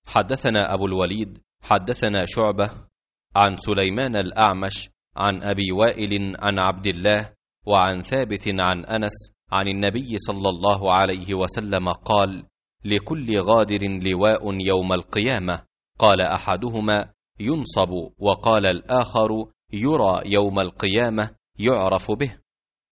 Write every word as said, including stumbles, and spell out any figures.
حدثنا أبو الوليد حدثنا شعبة عن سليمان الأعمش عن أبي وائل عن عبد الله وعن ثابت عن أنس عن النبي صلى الله عليه وسلم قال: لكل غادر لواء يوم القيامة. قال أحدهما: ينصب، وقال الآخر: يرى يوم القيامة يعرف به.